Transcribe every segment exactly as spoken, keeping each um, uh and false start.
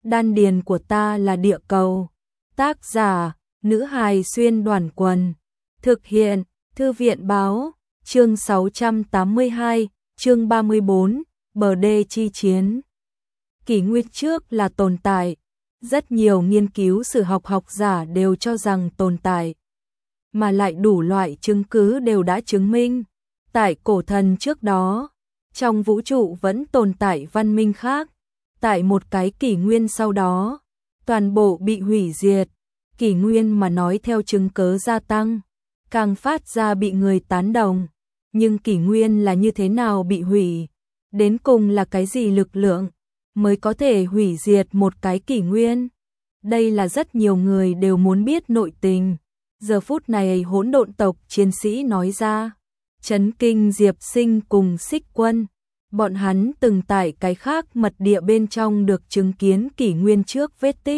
Đan điền của ta là địa cầu. Tác giả, nữ hài xuyên đoàn quần. Thực hiện, thư viện báo, chương sáu trăm tám mươi hai, chương ba mươi bốn, bờ đê chi chiến. Kỷ nguyên trước là tồn tại. Rất nhiều nghiên cứu sử học học giả đều cho rằng tồn tại. Mà lại đủ loại chứng cứ đều đã chứng minh. Tại cổ thần trước đó, trong vũ trụ vẫn tồn tại văn minh khác. Tại một cái kỷ nguyên sau đó, toàn bộ bị hủy diệt. Kỷ nguyên mà nói theo chứng cớ gia tăng, càng phát ra bị người tán đồng. Nhưng kỷ nguyên là như thế nào bị hủy? Đến cùng là cái gì lực lượng mới có thể hủy diệt một cái kỷ nguyên? Đây là rất nhiều người đều muốn biết nội tình. Giờ phút này hỗn độn tộc chiến sĩ nói ra, chấn kinh Diệp Sinh cùng Xích Quân. Bọn hắn từng tại cái khác mật địa bên trong được chứng kiến kỷ nguyên trước vết tích.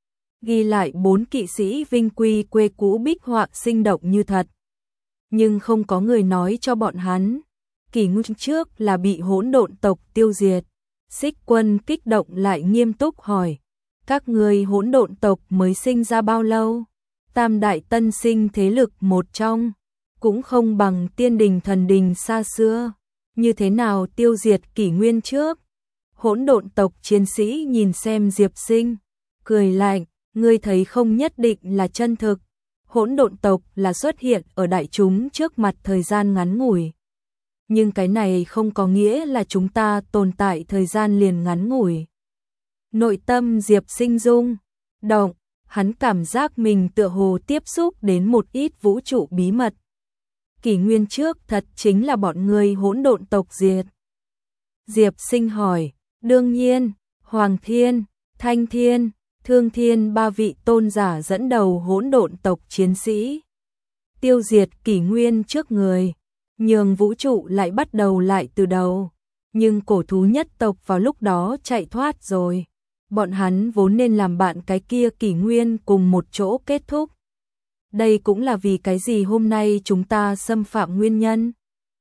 Ghi lại bốn kỵ sĩ vinh quy quê cũ bích họa sinh động như thật. Nhưng không có người nói cho bọn hắn, kỷ nguyên trước là bị hỗn độn tộc tiêu diệt. Xích Quân kích động lại nghiêm túc hỏi, các người hỗn độn tộc mới sinh ra bao lâu? Tam đại tân sinh thế lực một trong, cũng không bằng tiên đình thần đình xa xưa. Như thế nào tiêu diệt kỷ nguyên trước? Hỗn độn tộc chiến sĩ nhìn xem Diệp Sinh, cười lạnh, ngươi thấy không nhất định là chân thực. Hỗn độn tộc là xuất hiện ở đại chúng trước mặt thời gian ngắn ngủi. Nhưng cái này không có nghĩa là chúng ta tồn tại thời gian liền ngắn ngủi. Nội tâm Diệp Sinh rung động, hắn cảm giác mình tựa hồ tiếp xúc đến một ít vũ trụ bí mật. Kỷ nguyên trước thật chính là bọn người hỗn độn tộc diệt. Diệp Sinh hỏi, đương nhiên, Hoàng Thiên, Thanh Thiên, Thương Thiên ba vị tôn giả dẫn đầu hỗn độn tộc chiến sĩ. Tiêu diệt kỷ nguyên trước người, nhường vũ trụ lại bắt đầu lại từ đầu. Nhưng cổ thú nhất tộc vào lúc đó chạy thoát rồi. Bọn hắn vốn nên làm bạn cái kia kỷ nguyên cùng một chỗ kết thúc. Đây cũng là vì cái gì hôm nay chúng ta xâm phạm nguyên nhân.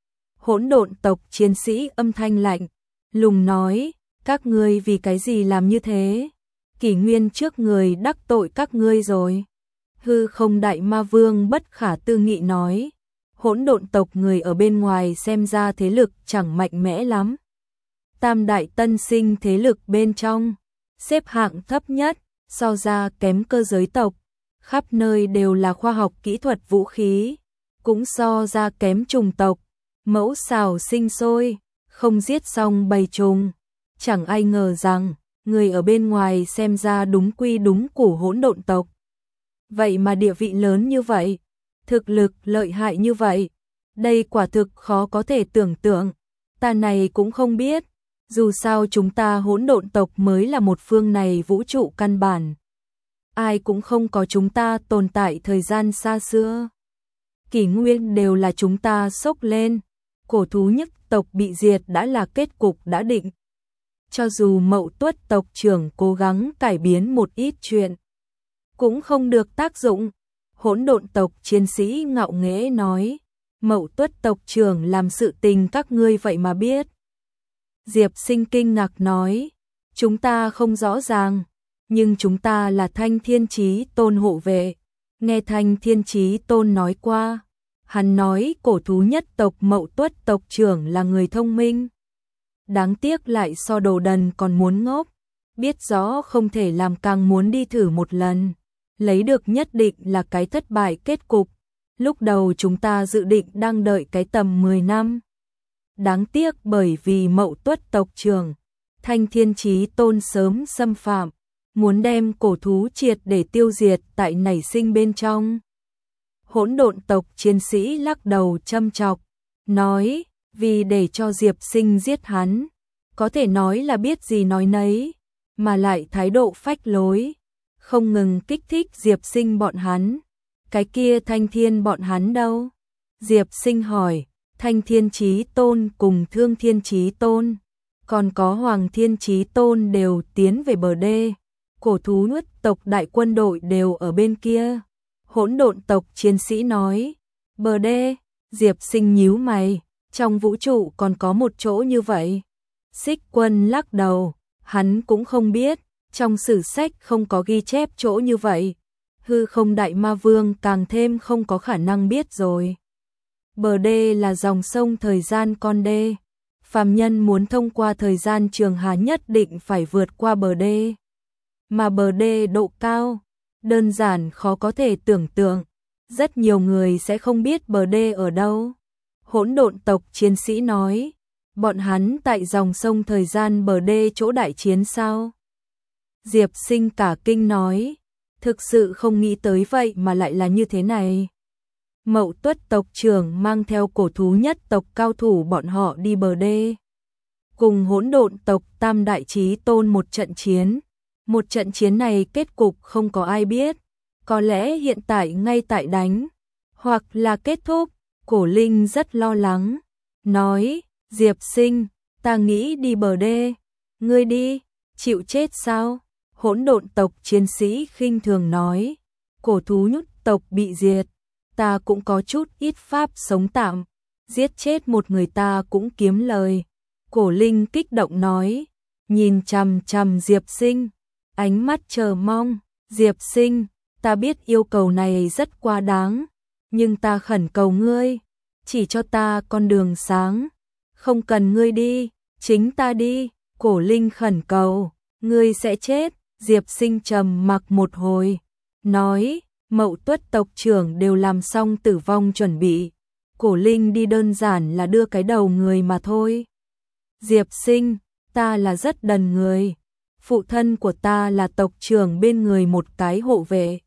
Hỗn độn tộc chiến sĩ âm thanh lạnh, lùng nói, các ngươi vì cái gì làm như thế? Kỷ nguyên trước người đắc tội các ngươi rồi. Hư không đại ma vương bất khả tư nghị nói, hỗn độn tộc người ở bên ngoài xem ra thế lực chẳng mạnh mẽ lắm. Tam đại tân sinh thế lực bên trong, xếp hạng thấp nhất, so ra kém cơ giới tộc. Khắp nơi đều là khoa học kỹ thuật vũ khí, cũng so ra kém trùng tộc, mẫu xào sinh sôi, không giết xong bầy trùng. Chẳng ai ngờ rằng, người ở bên ngoài xem ra đúng quy đúng củ hỗn độn tộc. Vậy mà địa vị lớn như vậy, thực lực lợi hại như vậy, đây quả thực khó có thể tưởng tượng. Ta này cũng không biết, dù sao chúng ta hỗn độn tộc mới là một phương này vũ trụ căn bản. Ai cũng không có chúng ta tồn tại thời gian xa xưa. Kỷ nguyên đều là chúng ta sốc lên. Cổ thú nhất tộc bị diệt đã là kết cục đã định. Cho dù Mậu Tuất tộc trưởng cố gắng cải biến một ít chuyện, cũng không được tác dụng. Hỗn độn tộc chiến sĩ ngạo nghễ nói, Mậu Tuất tộc trưởng làm sự tình các ngươi vậy mà biết. Diệp Sinh kinh ngạc nói, chúng ta không rõ ràng. Nhưng chúng ta là Thanh Thiên Chí Tôn hộ vệ. Nghe Thanh Thiên Chí Tôn nói qua, hắn nói cổ thú nhất tộc Mậu Tuất tộc trưởng là người thông minh. Đáng tiếc lại so đồ đần còn muốn ngốc. Biết rõ không thể làm càng muốn đi thử một lần. Lấy được nhất định là cái thất bại kết cục. Lúc đầu chúng ta dự định đang đợi cái tầm mười năm. Đáng tiếc bởi vì Mậu Tuất tộc trưởng, Thanh Thiên Chí Tôn sớm xâm phạm. Muốn đem cổ thú triệt để tiêu diệt tại nảy sinh bên trong. Hỗn độn tộc chiến sĩ lắc đầu châm chọc, nói, vì để cho Diệp Sinh giết hắn, có thể nói là biết gì nói nấy, mà lại thái độ phách lối, không ngừng kích thích Diệp Sinh bọn hắn. Cái kia Thanh Thiên bọn hắn đâu? Diệp Sinh hỏi, Thanh Thiên Chí Tôn cùng Thương Thiên Chí Tôn, còn có Hoàng Thiên Chí Tôn đều tiến về bờ đê. Cổ thú nuốt tộc đại quân đội đều ở bên kia. Hỗn độn tộc chiến sĩ nói, bờ đê. Diệp Sinh nhíu mày, trong vũ trụ còn có một chỗ như vậy. Xích Quân lắc đầu, hắn cũng không biết, Trong sử sách không có ghi chép chỗ như vậy. Hư không đại ma vương càng thêm không có khả năng biết rồi. Bờ đê là dòng sông thời gian con đê. Phàm nhân muốn thông qua thời gian trường hà nhất định phải vượt qua bờ đê. Mà bờ đê độ cao, đơn giản khó có thể tưởng tượng. Rất nhiều người sẽ không biết bờ đê ở đâu. Hỗn độn tộc chiến sĩ nói, bọn hắn tại dòng sông thời gian bờ đê chỗ đại chiến sao? Diệp Sinh cả kinh nói, thực sự không nghĩ tới vậy mà lại là như thế này. Mậu Tuất tộc trưởng mang theo cổ thú nhất tộc cao thủ bọn họ đi bờ đê. Cùng hỗn độn tộc Tam Đại Chí Tôn một trận chiến. Một trận chiến này kết cục không có ai biết. Có lẽ hiện tại ngay tại đánh. Hoặc là kết thúc. Cổ Linh rất lo lắng. Nói, Diệp Sinh, ta nghĩ đi bờ đê. Ngươi đi, chịu chết sao? Hỗn độn tộc chiến sĩ khinh thường nói. Cổ thú nhút tộc bị diệt. Ta cũng có chút ít pháp sống tạm. Giết chết một người ta cũng kiếm lời. Cổ Linh kích động nói. Nhìn chằm chằm Diệp Sinh. Ánh mắt chờ mong. Diệp Sinh, ta biết yêu cầu này rất quá đáng. Nhưng ta khẩn cầu ngươi. Chỉ cho ta con đường sáng. Không cần ngươi đi. Chính ta đi. Cổ Linh khẩn cầu. Ngươi sẽ chết. Diệp Sinh trầm mặc một hồi. Nói. Mậu Tuất tộc trưởng đều làm xong tử vong chuẩn bị. Cổ Linh đi đơn giản là đưa cái đầu người mà thôi. Diệp Sinh, ta là rất đần người. Phụ thân của ta là tộc trưởng bên người một cái hộ vệ.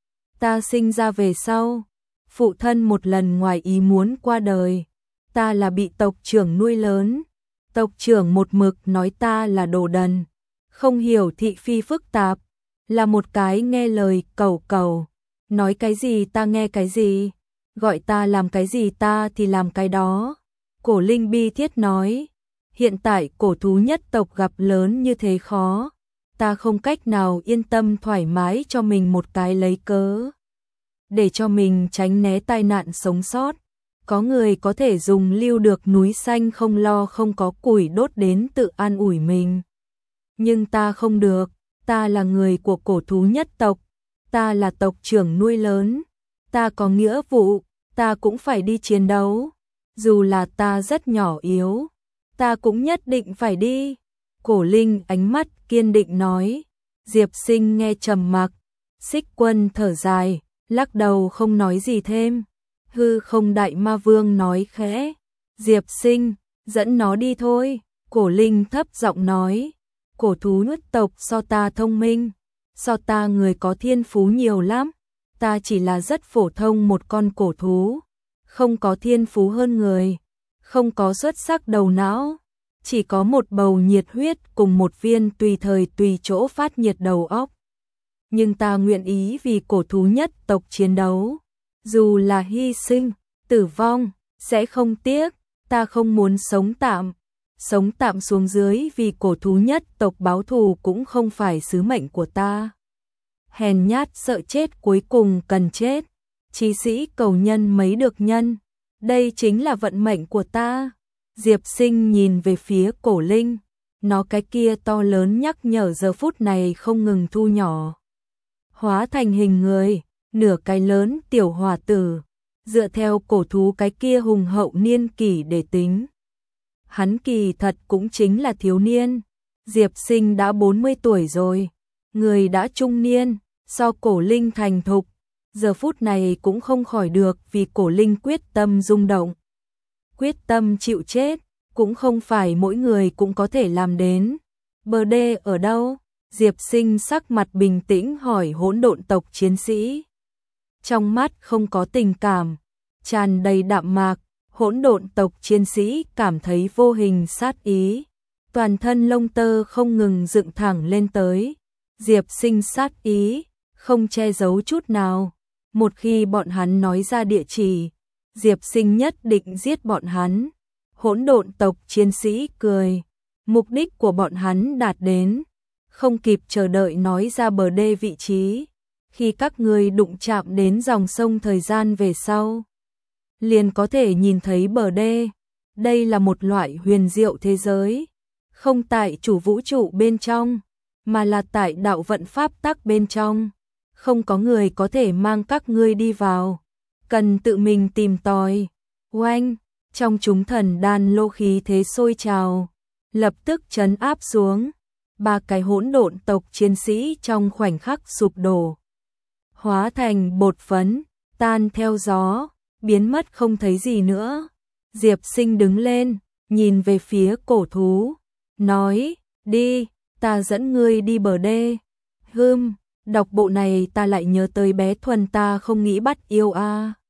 Ta sinh ra về sau. Phụ thân một lần ngoài ý muốn qua đời. Ta là bị tộc trưởng nuôi lớn. Tộc trưởng một mực nói ta là đồ đần. Không hiểu thị phi phức tạp. Là một cái nghe lời cầu cầu. Nói cái gì ta nghe cái gì, gọi ta làm cái gì ta thì làm cái đó. Cổ Linh bi thiết nói, hiện tại cổ thú nhất tộc gặp lớn như thế khó, ta không cách nào yên tâm thoải mái cho mình một cái lấy cớ. Để cho mình tránh né tai nạn sống sót, có người có thể dùng lưu được núi xanh không lo không có củi đốt đến tự an ủi mình. Nhưng ta không được, ta là người của cổ thú nhất tộc. Ta là tộc trưởng nuôi lớn, ta có nghĩa vụ, ta cũng phải đi chiến đấu. Dù là ta rất nhỏ yếu, ta cũng nhất định phải đi. Cổ Linh ánh mắt kiên định nói. Diệp Sinh nghe trầm mặc. Xích Quân thở dài, lắc đầu không nói gì thêm. Hư không đại ma vương nói khẽ. Diệp Sinh, dẫn nó đi thôi. Cổ Linh thấp giọng nói. Cổ thú nhất tộc so ta thông minh. So ta người có thiên phú nhiều lắm, ta chỉ là rất phổ thông một con cổ thú, không có thiên phú hơn người, không có xuất sắc đầu não, chỉ có một bầu nhiệt huyết cùng một viên tùy thời tùy chỗ phát nhiệt đầu óc. Nhưng ta nguyện ý vì cổ thú nhất tộc chiến đấu, dù là hy sinh, tử vong, sẽ không tiếc, ta không muốn sống tạm. Sống tạm xuống dưới vì cổ thú nhất tộc báo thù cũng không phải sứ mệnh của ta. Hèn nhát sợ chết cuối cùng cần chết. Chí sĩ cầu nhân mấy được nhân. Đây chính là vận mệnh của ta. Diệp Sinh nhìn về phía Cổ Linh. Nó cái kia to lớn nhắc nhở giờ phút này không ngừng thu nhỏ. Hóa thành hình người, nửa cái lớn tiểu hòa tử. Dựa theo cổ thú cái kia hùng hậu niên kỷ để tính. Hắn kỳ thật cũng chính là thiếu niên. Diệp Sinh đã bốn mươi tuổi rồi. Người đã trung niên, so Cổ Linh thành thục. Giờ phút này cũng không khỏi được vì Cổ Linh quyết tâm rung động. Quyết tâm chịu chết, cũng không phải mỗi người cũng có thể làm đến. Bờ đê ở đâu? Diệp Sinh sắc mặt bình tĩnh hỏi hỗn độn tộc chiến sĩ. Trong mắt không có tình cảm, tràn đầy đạm mạc. Hỗn độn tộc chiến sĩ cảm thấy vô hình sát ý, toàn thân lông tơ không ngừng dựng thẳng lên tới. Diệp Sinh sát ý, không che giấu chút nào. Một khi bọn hắn nói ra địa chỉ, Diệp Sinh nhất định giết bọn hắn. Hỗn độn tộc chiến sĩ cười, mục đích của bọn hắn đạt đến, không kịp chờ đợi nói ra bờ đê vị trí. Khi các ngươi đụng chạm đến dòng sông thời gian về sau, liền có thể nhìn thấy bờ đê. Đây là một loại huyền diệu thế giới, không tại chủ vũ trụ bên trong. mà là tại đạo vận pháp tắc bên trong. Không có người có thể mang các ngươi đi vào, cần tự mình tìm tòi. Oanh, trong chúng thần đan lô khí thế sôi trào, lập tức trấn áp xuống. Ba cái hỗn độn tộc chiến sĩ trong khoảnh khắc sụp đổ, hóa thành bột phấn, tan theo gió, biến mất không thấy gì nữa. Diệp Sinh đứng lên, nhìn về phía cổ thú, nói, đi, ta dẫn ngươi đi bờ đê. Hừm, đọc bộ này ta lại nhớ tới bé Thuần ta không nghĩ bắt yêu a. À.